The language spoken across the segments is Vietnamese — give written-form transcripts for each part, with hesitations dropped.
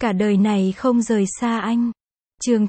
Cả đời này không rời xa anh. Chương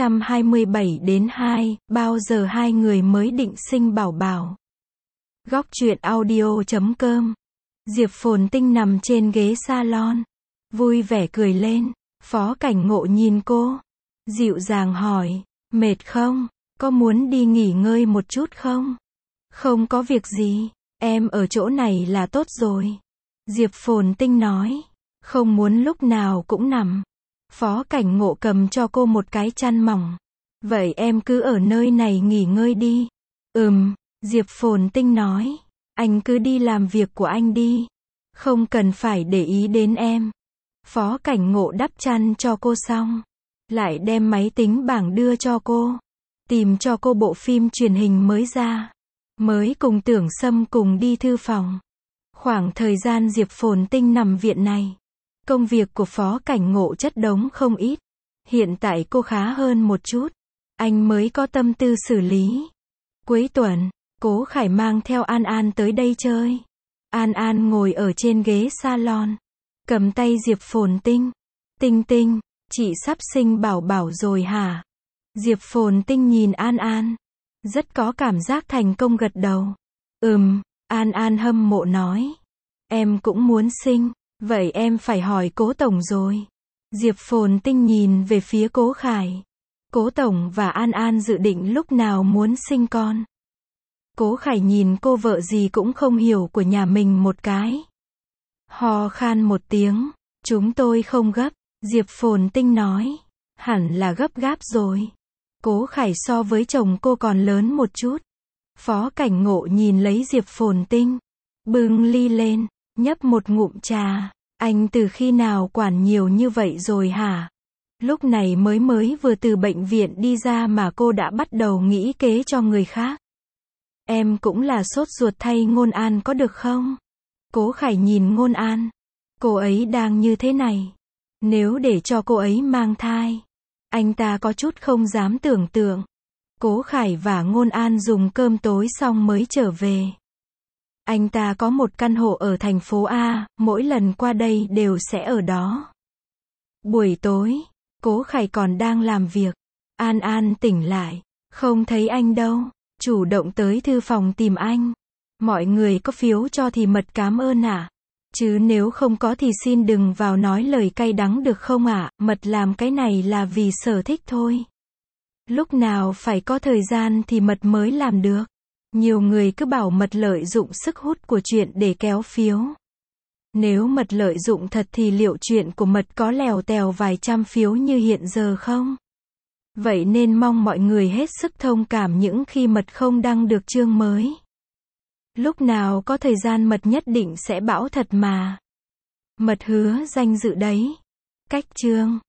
927-2, bao giờ hai người mới định sinh bảo bảo. Góc truyện audio.com. Diệp Phồn Tinh nằm trên ghế salon, vui vẻ cười lên. Phó Cảnh Ngộ nhìn cô, dịu dàng hỏi, mệt không? Có muốn đi nghỉ ngơi một chút không? Không có việc gì, em ở chỗ này là tốt rồi. Diệp Phồn Tinh nói, không muốn lúc nào cũng nằm. Phó Cảnh Ngộ cầm cho cô một cái chăn mỏng. Vậy em cứ ở nơi này nghỉ ngơi đi. Diệp Phồn Tinh nói, anh cứ đi làm việc của anh đi. Không cần phải để ý đến em. Phó Cảnh Ngộ đắp chăn cho cô xong, lại đem máy tính bảng đưa cho cô. Tìm cho cô bộ phim truyền hình mới ra. Mới cùng Tưởng Sâm cùng đi thư phòng. Khoảng thời gian Diệp Phồn Tinh nằm viện này, công việc của Phó Cảnh Ngộ chất đống không ít. Hiện tại cô khá hơn một chút, anh mới có tâm tư xử lý. Cuối tuần, Cố Khải mang theo An An tới đây chơi. An An ngồi ở trên ghế salon, cầm tay Diệp Phồn Tinh. Tinh Tinh, chị sắp sinh bảo bảo rồi hả? Diệp Phồn Tinh nhìn An An, rất có cảm giác thành công gật đầu. An An hâm mộ nói, em cũng muốn sinh. Vậy em phải hỏi Cố Tổng rồi. Diệp Phồn Tinh nhìn về phía Cố Khải. Cố Tổng và An An dự định lúc nào muốn sinh con. Cố Khải nhìn cô vợ gì cũng không hiểu của nhà mình một cái. Ho khan một tiếng. Chúng tôi không gấp. Diệp Phồn Tinh nói. Hẳn là gấp gáp rồi. Cố Khải so với chồng cô còn lớn một chút. Phó Cảnh Ngộ nhìn lấy Diệp Phồn Tinh, bưng ly lên, nhấp một ngụm trà. Anh từ khi nào quản nhiều như vậy rồi hả? Lúc này mới vừa từ bệnh viện đi ra mà cô đã bắt đầu nghĩ kế cho người khác. Em cũng là sốt ruột thay Ngôn An có được không? Cố Khải nhìn Ngôn An. Cô ấy đang như thế này. Nếu để cho cô ấy mang thai, anh ta có chút không dám tưởng tượng. Cố Khải và Ngôn An dùng cơm tối xong mới trở về. Anh ta có một căn hộ ở thành phố A, mỗi lần qua đây đều sẽ ở đó. Buổi tối, Cố Khải còn đang làm việc. An An tỉnh lại, không thấy anh đâu, chủ động tới thư phòng tìm anh. Mọi người có phiếu cho thì mật cảm ơn ạ. Chứ nếu không có thì xin đừng vào nói lời cay đắng được không ạ, mật làm cái này là vì sở thích thôi. Lúc nào phải có thời gian thì mật mới làm được. Nhiều người cứ bảo mật lợi dụng sức hút của chuyện để kéo phiếu. Nếu mật lợi dụng thật thì liệu chuyện của mật có lèo tèo vài trăm phiếu như hiện giờ không? Vậy nên mong mọi người hết sức thông cảm những khi mật không đăng được chương mới. Lúc nào có thời gian mật nhất định sẽ bảo thật mà. Mật hứa danh dự đấy. Cách chương